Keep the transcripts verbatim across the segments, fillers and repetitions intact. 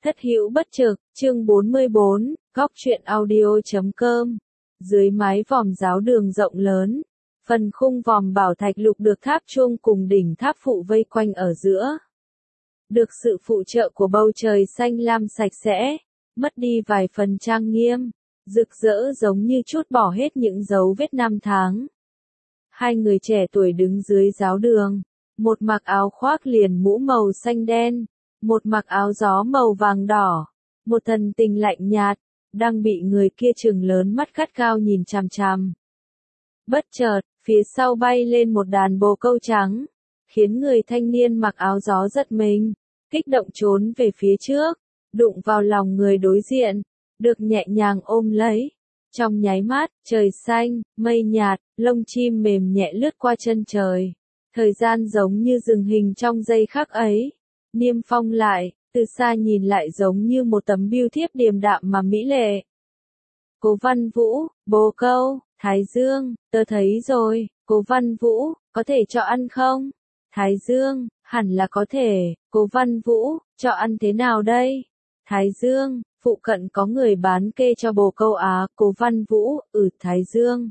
Thất hữu bất trực, chương bốn mươi bốn, góc truyện audio chấm com. Dưới mái vòm giáo đường rộng lớn, phần khung vòm bảo thạch lục được tháp chuông cùng đỉnh tháp phụ vây quanh ở giữa. Được sự phụ trợ của bầu trời xanh lam sạch sẽ, mất đi vài phần trang nghiêm, rực rỡ giống như trút bỏ hết những dấu vết năm tháng. Hai người trẻ tuổi đứng dưới giáo đường, một mặc áo khoác liền mũ màu xanh đen, một mặc áo gió màu vàng đỏ, một thần tình lạnh nhạt, đang bị người kia trừng lớn mắt gắt gao nhìn chằm chằm. Bất chợt, phía sau bay lên một đàn bồ câu trắng, khiến người thanh niên mặc áo gió giật mình, kích động trốn về phía trước, đụng vào lòng người đối diện, được nhẹ nhàng ôm lấy. Trong nháy mắt, trời xanh, mây nhạt, lông chim mềm nhẹ lướt qua chân trời. Thời gian giống như dừng hình trong giây khắc ấy. Niêm phong lại, từ xa nhìn lại giống như một tấm bưu thiếp điềm đạm mà mỹ lệ. Cố Văn Vũ, bồ câu, Thái Dương, tớ thấy rồi, Cố Văn Vũ, có thể cho ăn không? Thái Dương, hẳn là có thể, Cố Văn Vũ, cho ăn thế nào đây? Thái Dương, phụ cận có người bán kê cho bồ câu á, Cố Văn Vũ, ừ Thái Dương.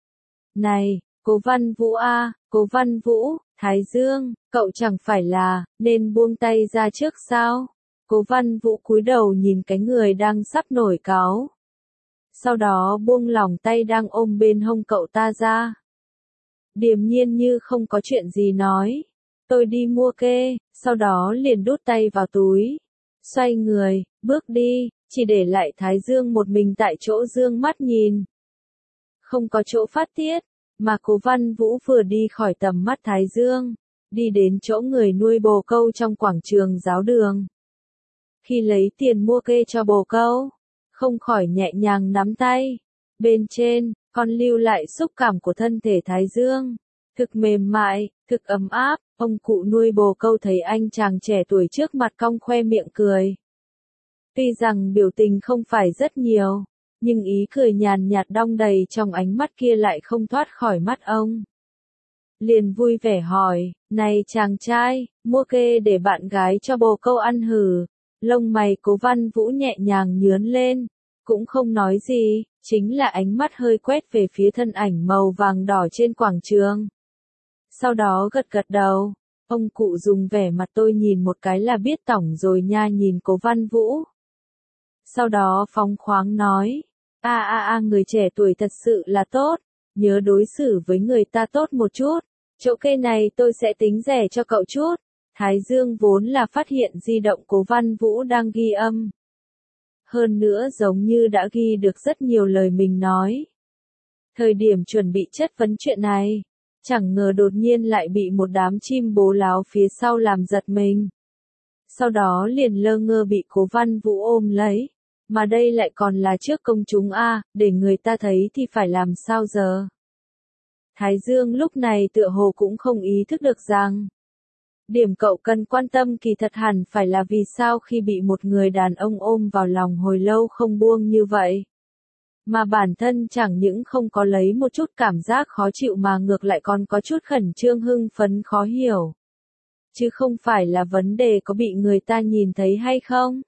Này, Cố Văn Vũ a, Cố Văn Vũ, Thái Dương, cậu chẳng phải là, nên buông tay ra trước sao? Cố Văn Vũ cúi đầu nhìn cái người đang sắp nổi cáu. Sau đó buông lỏng tay đang ôm bên hông cậu ta ra. Điềm nhiên như không có chuyện gì nói. Tôi đi mua kê, sau đó liền đút tay vào túi. Xoay người, bước đi, chỉ để lại Thái Dương một mình tại chỗ dương mắt nhìn. Không có chỗ phát tiết, mà Cố Văn Vũ vừa đi khỏi tầm mắt Thái Dương, đi đến chỗ người nuôi bồ câu trong quảng trường giáo đường. Khi lấy tiền mua kê cho bồ câu, không khỏi nhẹ nhàng nắm tay. Bên trên, còn lưu lại xúc cảm của thân thể Thái Dương. Thực mềm mại, thực ấm áp, ông cụ nuôi bồ câu thấy anh chàng trẻ tuổi trước mặt cong khoe miệng cười. Tuy rằng biểu tình không phải rất nhiều, nhưng ý cười nhàn nhạt đong đầy trong ánh mắt kia lại không thoát khỏi mắt ông. Liền vui vẻ hỏi, này chàng trai, mua kê để bạn gái cho bồ câu ăn hử? Lông mày Cố Văn Vũ nhẹ nhàng nhướn lên, cũng không nói gì, chính là ánh mắt hơi quét về phía thân ảnh màu vàng đỏ trên quảng trường. Sau đó gật gật đầu, ông cụ dùng vẻ mặt tôi nhìn một cái là biết tỏng rồi nha nhìn Cố Văn Vũ. Sau đó phóng khoáng nói, a a a người trẻ tuổi thật sự là tốt, nhớ đối xử với người ta tốt một chút, chỗ kê này tôi sẽ tính rẻ cho cậu chút. Thái Dương vốn là phát hiện di động Cố Văn Vũ đang ghi âm. Hơn nữa giống như đã ghi được rất nhiều lời mình nói. Thời điểm chuẩn bị chất vấn chuyện này, chẳng ngờ đột nhiên lại bị một đám chim bố láo phía sau làm giật mình. Sau đó liền lơ ngơ bị Cố Văn Vũ ôm lấy. Mà đây lại còn là trước công chúng a, để người ta thấy thì phải làm sao giờ? Thái Dương lúc này tựa hồ cũng không ý thức được rằng điểm cậu cần quan tâm kỳ thật hẳn phải là vì sao khi bị một người đàn ông ôm vào lòng hồi lâu không buông như vậy. Mà bản thân chẳng những không có lấy một chút cảm giác khó chịu mà ngược lại còn có chút khẩn trương hưng phấn khó hiểu. Chứ không phải là vấn đề có bị người ta nhìn thấy hay không?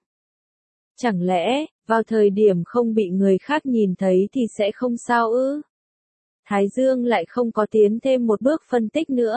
Chẳng lẽ, vào thời điểm không bị người khác nhìn thấy thì sẽ không sao ư? Thái Dương lại không có tiến thêm một bước phân tích nữa.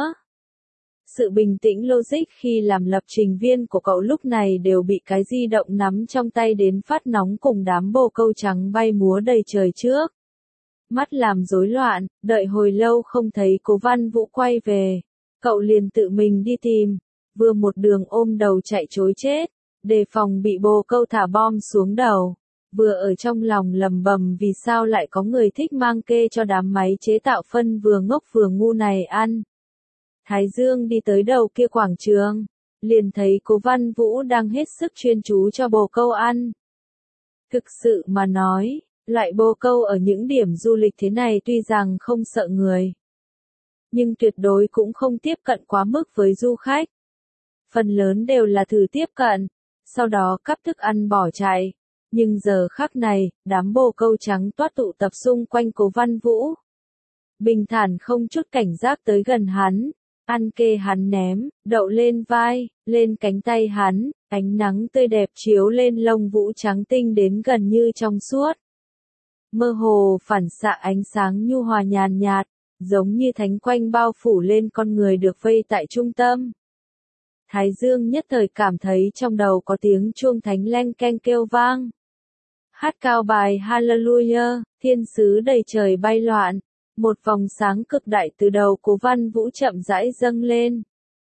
Sự bình tĩnh logic khi làm lập trình viên của cậu lúc này đều bị cái di động nắm trong tay đến phát nóng cùng đám bồ câu trắng bay múa đầy trời trước. Mắt làm rối loạn, đợi hồi lâu không thấy Cố Văn Vũ quay về. Cậu liền tự mình đi tìm, vừa một đường ôm đầu chạy trối chết, đề phòng bị bồ câu thả bom xuống đầu. Vừa ở trong lòng lầm bầm vì sao lại có người thích mang kê cho đám máy chế tạo phân vừa ngốc vừa ngu này ăn. Thái Dương đi tới đầu kia quảng trường, liền thấy Cố Văn Vũ đang hết sức chuyên chú cho bồ câu ăn. Thực sự mà nói, loại bồ câu ở những điểm du lịch thế này tuy rằng không sợ người, nhưng tuyệt đối cũng không tiếp cận quá mức với du khách. Phần lớn đều là thử tiếp cận, sau đó cắp thức ăn bỏ chạy. Nhưng giờ khắc này, đám bồ câu trắng toát tụ tập xung quanh Cố Văn Vũ. Bình thản không chút cảnh giác tới gần hắn, ăn kê hắn ném, đậu lên vai, lên cánh tay hắn, ánh nắng tươi đẹp chiếu lên lông vũ trắng tinh đến gần như trong suốt. Mơ hồ phản xạ ánh sáng nhu hòa nhàn nhạt, giống như thánh quanh bao phủ lên con người được vây tại trung tâm. Thái Dương nhất thời cảm thấy trong đầu có tiếng chuông thánh leng keng kêu vang. Hát cao bài Hallelujah, thiên sứ đầy trời bay loạn, một vòng sáng cực đại từ đầu Cố Văn Vũ chậm rãi dâng lên.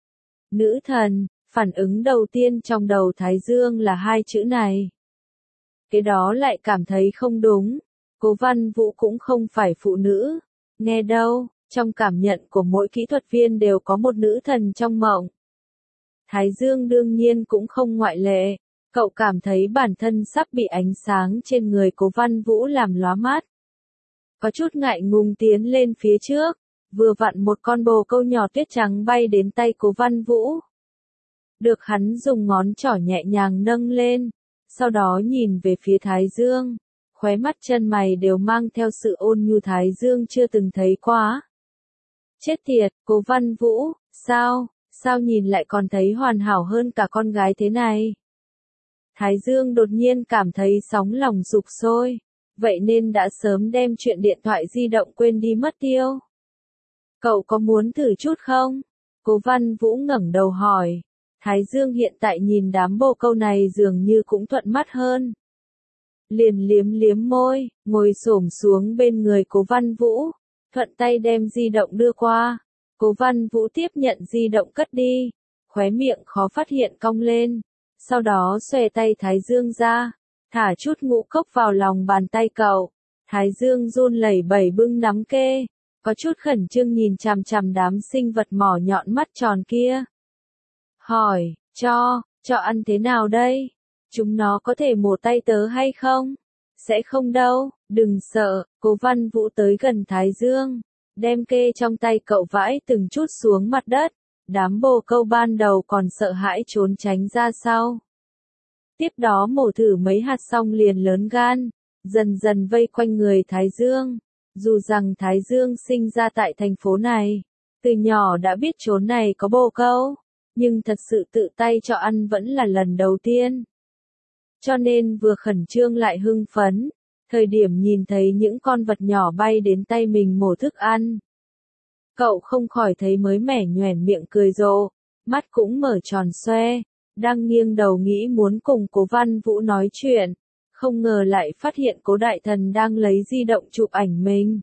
Nữ thần, phản ứng đầu tiên trong đầu Thái Dương là hai chữ này. Cái đó lại cảm thấy không đúng, Cố Văn Vũ cũng không phải phụ nữ, nghe đâu, trong cảm nhận của mỗi kỹ thuật viên đều có một nữ thần trong mộng. Thái Dương đương nhiên cũng không ngoại lệ, cậu cảm thấy bản thân sắp bị ánh sáng trên người Cố Văn Vũ làm lóa mắt. Có chút ngại ngùng tiến lên phía trước, vừa vặn một con bồ câu nhỏ tuyết trắng bay đến tay Cố Văn Vũ. Được hắn dùng ngón trỏ nhẹ nhàng nâng lên, sau đó nhìn về phía Thái Dương, khóe mắt chân mày đều mang theo sự ôn nhu Thái Dương chưa từng thấy quá. Chết tiệt, Cố Văn Vũ, sao, sao nhìn lại còn thấy hoàn hảo hơn cả con gái thế này? Thái Dương đột nhiên cảm thấy sóng lòng sục sôi, vậy nên đã sớm đem chuyện điện thoại di động quên đi mất tiêu. Cậu có muốn thử chút không? Cố Văn Vũ ngẩng đầu hỏi. Thái Dương hiện tại nhìn đám bồ câu này dường như cũng thuận mắt hơn. Liền liếm liếm môi, ngồi xổm xuống bên người Cố Văn Vũ, thuận tay đem di động đưa qua. Cố Văn Vũ tiếp nhận di động cất đi, khóe miệng khó phát hiện cong lên, sau đó xòe tay Thái Dương ra, thả chút ngũ cốc vào lòng bàn tay cậu. Thái Dương run lẩy bẩy bưng nắm kê, có chút khẩn trương nhìn chằm chằm đám sinh vật mỏ nhọn mắt tròn kia. Hỏi, cho, cho ăn thế nào đây? Chúng nó có thể mổ tay tớ hay không? Sẽ không đâu, đừng sợ. Cố Văn Vũ tới gần Thái Dương, đem kê trong tay cậu vãi từng chút xuống mặt đất. Đám bồ câu ban đầu còn sợ hãi trốn tránh ra sau. Tiếp đó mổ thử mấy hạt xong liền lớn gan, dần dần vây quanh người Thái Dương. Dù rằng Thái Dương sinh ra tại thành phố này, từ nhỏ đã biết chốn này có bồ câu, nhưng thật sự tự tay cho ăn vẫn là lần đầu tiên. Cho nên vừa khẩn trương lại hưng phấn, thời điểm nhìn thấy những con vật nhỏ bay đến tay mình mổ thức ăn. Cậu không khỏi thấy mới mẻ nhoẻn miệng cười rộ, mắt cũng mở tròn xoe, đang nghiêng đầu nghĩ muốn cùng Cố Văn Vũ nói chuyện, không ngờ lại phát hiện Cố Đại Thần đang lấy di động chụp ảnh mình.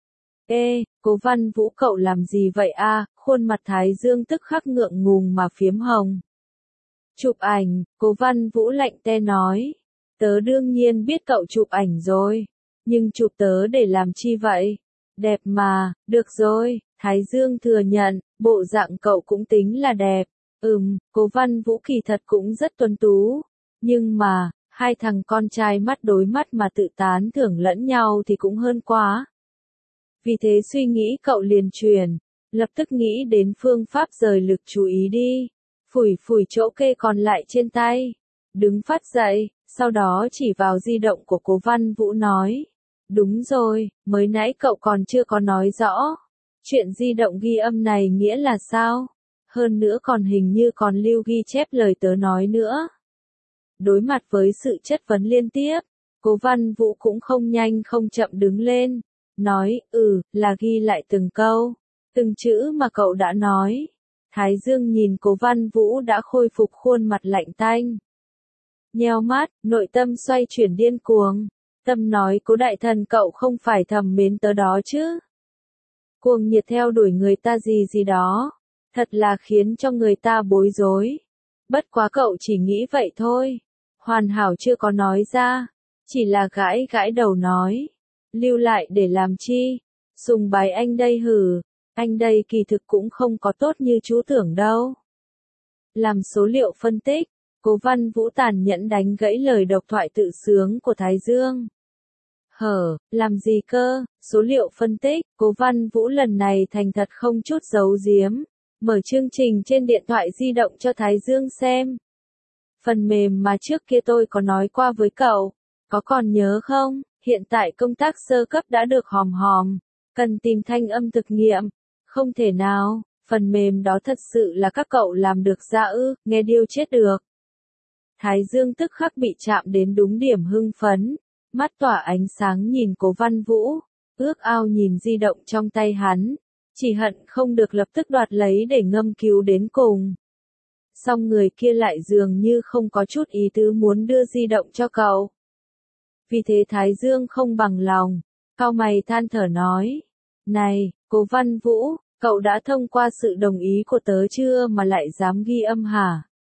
Ê, Cố Văn Vũ cậu làm gì vậy a? Khuôn mặt Thái Dương tức khắc ngượng ngùng mà phiếm hồng. Chụp ảnh, Cố Văn Vũ lạnh te nói. Tớ đương nhiên biết cậu chụp ảnh rồi, nhưng chụp tớ để làm chi vậy? Đẹp mà, được rồi, Thái Dương thừa nhận, bộ dạng cậu cũng tính là đẹp. Ừm, Cố Văn Vũ kỳ thật cũng rất tuấn tú, nhưng mà, hai thằng con trai mắt đối mắt mà tự tán thưởng lẫn nhau thì cũng hơn quá. Vì thế suy nghĩ cậu liền chuyển, lập tức nghĩ đến phương pháp rời lực chú ý đi, phủi phủi chỗ kê còn lại trên tay, đứng phát dậy, sau đó chỉ vào di động của Cố Văn Vũ nói. Đúng rồi, mới nãy cậu còn chưa có nói rõ, chuyện di động ghi âm này nghĩa là sao? Hơn nữa còn hình như còn lưu ghi chép lời tớ nói nữa. Đối mặt với sự chất vấn liên tiếp, Cố Văn Vũ cũng không nhanh không chậm đứng lên, nói, ừ, là ghi lại từng câu, từng chữ mà cậu đã nói. Thái Dương nhìn Cố Văn Vũ đã khôi phục khuôn mặt lạnh tanh. Nheo mắt, nội tâm xoay chuyển điên cuồng, tâm nói Cố Đại Thần cậu không phải thầm mến tớ đó chứ. Cuồng nhiệt theo đuổi người ta gì gì đó, thật là khiến cho người ta bối rối. Bất quá cậu chỉ nghĩ vậy thôi, hoàn hảo chưa có nói ra, chỉ là gãi gãi đầu nói. Lưu lại để làm chi? Sùng bái anh đây hử, anh đây kỳ thực cũng không có tốt như chú tưởng đâu. Làm số liệu phân tích, Cố Văn Vũ tàn nhẫn đánh gãy lời độc thoại tự sướng của Thái Dương. Hở, làm gì cơ, số liệu phân tích, Cố Văn Vũ lần này thành thật không chút giấu giếm, mở chương trình trên điện thoại di động cho Thái Dương xem. Phần mềm mà trước kia tôi có nói qua với cậu, có còn nhớ không? Hiện tại công tác sơ cấp đã được hòm hòm, cần tìm thanh âm thực nghiệm, không thể nào, Phần mềm đó thật sự là các cậu làm được ra ư, nghe điêu chết được. Thái Dương tức khắc bị chạm đến đúng điểm hưng phấn, mắt tỏa ánh sáng nhìn Cố Văn Vũ, ước ao nhìn di động trong tay hắn, chỉ hận không được lập tức đoạt lấy để ngâm cứu đến cùng. Song người kia lại dường như không có chút ý tứ muốn đưa di động cho cậu. Vì thế Thái Dương không bằng lòng, cau mày than thở nói, này, Cố Văn Vũ, cậu đã thông qua sự đồng ý của tớ chưa mà lại dám ghi âm hả?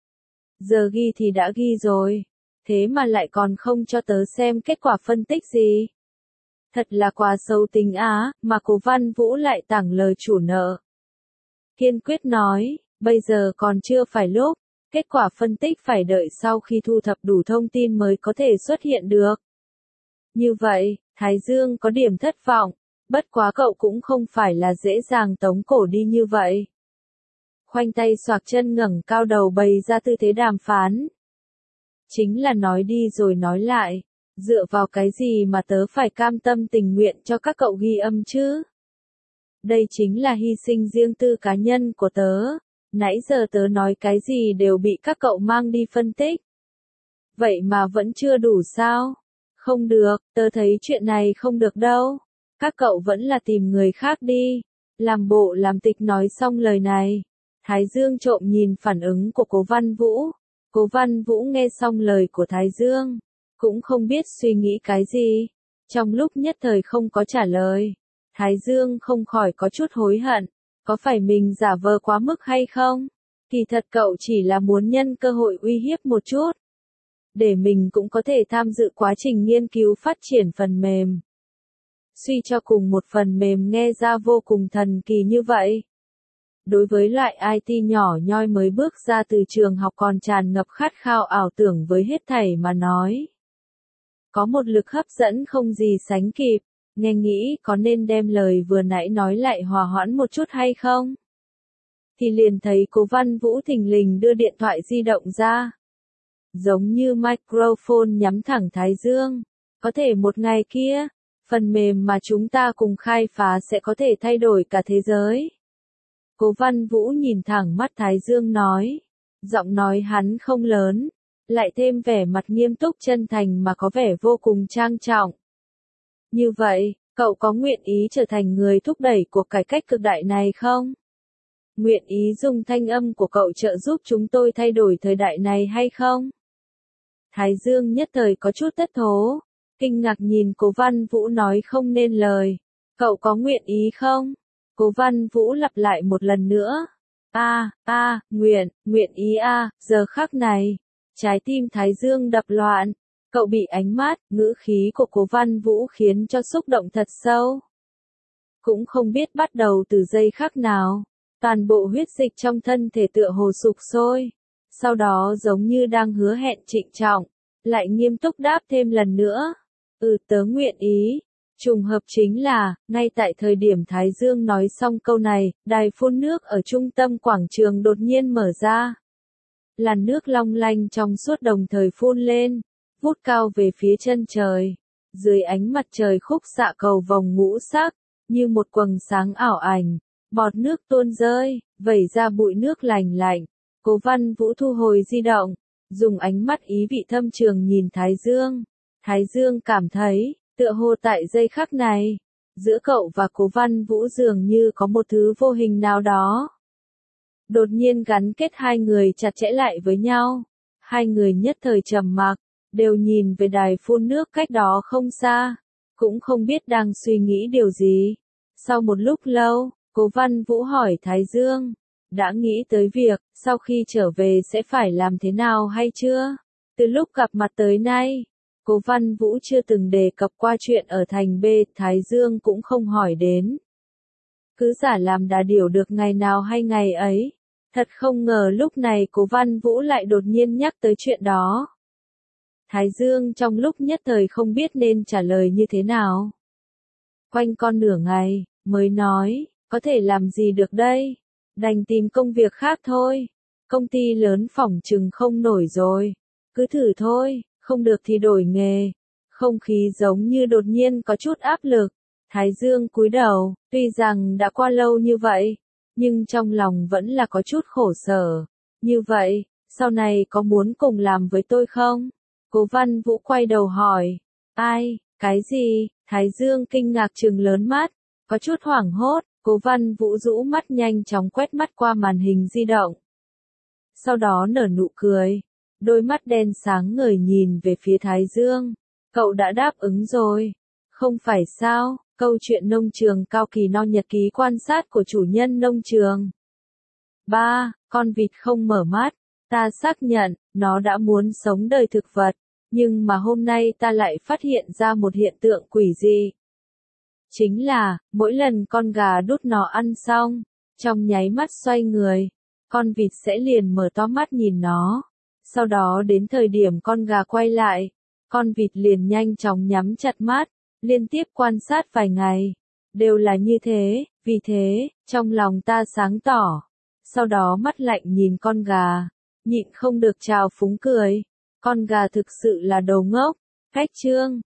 Giờ ghi thì đã ghi rồi, thế mà lại còn không cho tớ xem kết quả phân tích gì. Thật là quá xấu tính á, mà Cố Văn Vũ lại tảng lời chủ nợ. Kiên quyết nói, bây giờ còn chưa phải lúc, kết quả phân tích phải đợi sau khi thu thập đủ thông tin mới có thể xuất hiện được. Như vậy, Thái Dương có điểm thất vọng, bất quá cậu cũng không phải là dễ dàng tống cổ đi như vậy. Khoanh tay xoạc chân ngẩng cao đầu bày ra tư thế đàm phán. Chính là nói đi rồi nói lại, dựa vào cái gì mà tớ phải cam tâm tình nguyện cho các cậu ghi âm chứ? Đây chính là hy sinh riêng tư cá nhân của tớ, nãy giờ tớ nói cái gì đều bị các cậu mang đi phân tích. Vậy mà vẫn chưa đủ sao? Không được, tớ thấy chuyện này không được đâu. Các cậu vẫn là tìm người khác đi. Làm bộ làm tịch nói xong lời này. Thái Dương trộm nhìn phản ứng của Cố Văn Vũ. Cố Văn Vũ nghe xong lời của Thái Dương, cũng không biết suy nghĩ cái gì. Trong lúc nhất thời không có trả lời, Thái Dương không khỏi có chút hối hận. Có phải mình giả vờ quá mức hay không? Kỳ thật cậu chỉ là muốn nhân cơ hội uy hiếp một chút, để mình cũng có thể tham dự quá trình nghiên cứu phát triển phần mềm. Suy cho cùng một phần mềm nghe ra vô cùng thần kỳ như vậy. Đối với loại i tê nhỏ nhoi mới bước ra từ trường học còn tràn ngập khát khao ảo tưởng với hết thảy mà nói, có một lực hấp dẫn không gì sánh kịp. Nghe nghĩ có nên đem lời vừa nãy nói lại hòa hoãn một chút hay không? Thì liền thấy Cố Văn Vũ thình lình đưa điện thoại di động ra. Giống như microphone nhắm thẳng Thái Dương. Có thể một ngày kia, phần mềm mà chúng ta cùng khai phá sẽ có thể thay đổi cả thế giới. Cố Văn Vũ nhìn thẳng mắt Thái Dương nói. Giọng nói hắn không lớn, lại thêm vẻ mặt nghiêm túc chân thành mà có vẻ vô cùng trang trọng. Như vậy, cậu có nguyện ý trở thành người thúc đẩy cuộc cải cách cực đại này không? Nguyện ý dùng thanh âm của cậu trợ giúp chúng tôi thay đổi thời đại này hay không? Thái Dương nhất thời có chút thất thố, kinh ngạc nhìn Cố Văn Vũ nói không nên lời. Cậu có nguyện ý không? Cố Văn Vũ lặp lại một lần nữa. A, a, nguyện, nguyện ý a, giờ khắc này, trái tim Thái Dương đập loạn. Cậu bị ánh mắt, ngữ khí của Cố Văn Vũ khiến cho xúc động thật sâu. Cũng không biết bắt đầu từ giây khắc nào, toàn bộ huyết dịch trong thân thể tựa hồ sục sôi. Sau đó giống như đang hứa hẹn trịnh trọng, lại nghiêm túc đáp thêm lần nữa. Ừ, tớ nguyện ý. Trùng hợp chính là, ngay tại thời điểm Thái Dương nói xong câu này, đài phun nước ở trung tâm quảng trường đột nhiên mở ra. Làn nước long lanh trong suốt đồng thời phun lên, vút cao về phía chân trời. Dưới ánh mặt trời khúc xạ cầu vòng ngũ sắc, như một quầng sáng ảo ảnh, bọt nước tuôn rơi, vẩy ra bụi nước lành lạnh. Cố Văn Vũ thu hồi di động, dùng ánh mắt ý vị thâm trường nhìn Thái Dương. Thái Dương cảm thấy, tựa hồ tại giây khắc này, giữa cậu và Cố Văn Vũ dường như có một thứ vô hình nào đó. Đột nhiên gắn kết hai người chặt chẽ lại với nhau. Hai người nhất thời trầm mặc, đều nhìn về đài phun nước cách đó không xa, cũng không biết đang suy nghĩ điều gì. Sau một lúc lâu, Cố Văn Vũ hỏi Thái Dương, đã nghĩ tới việc, sau khi trở về sẽ phải làm thế nào hay chưa? Từ lúc gặp mặt tới nay, Cố Văn Vũ chưa từng đề cập qua chuyện ở thành B, Thái Dương cũng không hỏi đến. Cứ giả làm đà điểu được ngày nào hay ngày ấy. Thật không ngờ lúc này Cố Văn Vũ lại đột nhiên nhắc tới chuyện đó. Thái Dương trong lúc nhất thời không biết nên trả lời như thế nào. Quanh con nửa ngày, mới nói, có thể làm gì được đây? Đành tìm công việc khác thôi. Công ty lớn phỏng chừng không nổi rồi. Cứ thử thôi, không được thì đổi nghề. Không khí giống như đột nhiên có chút áp lực. Thái Dương cúi đầu, tuy rằng đã qua lâu như vậy, nhưng trong lòng vẫn là có chút khổ sở. Như vậy, sau này có muốn cùng làm với tôi không? Cố Văn Vũ quay đầu hỏi. Ai, cái gì? Thái Dương kinh ngạc trừng lớn mắt, có chút hoảng hốt, Cố Văn Vũ rũ mắt nhanh chóng quét mắt qua màn hình di động. Sau đó nở nụ cười, đôi mắt đen sáng ngời nhìn về phía Thái Dương. Cậu đã đáp ứng rồi, không phải sao? Câu chuyện nông trường Cao Kỳ No nhật ký quan sát của chủ nhân nông trường. ba. Con vịt không mở mắt. Ta xác nhận, nó đã muốn sống đời thực vật, nhưng mà hôm nay ta lại phát hiện ra một hiện tượng quỷ dị. Chính là, mỗi lần con gà đút nó ăn xong, trong nháy mắt xoay người, con vịt sẽ liền mở to mắt nhìn nó. Sau đó đến thời điểm con gà quay lại, con vịt liền nhanh chóng nhắm chặt mắt, liên tiếp quan sát vài ngày. Đều là như thế, vì thế, trong lòng ta sáng tỏ. Sau đó mắt lạnh nhìn con gà, nhịn không được trào phúng cười. Con gà thực sự là đồ ngốc. Cách chương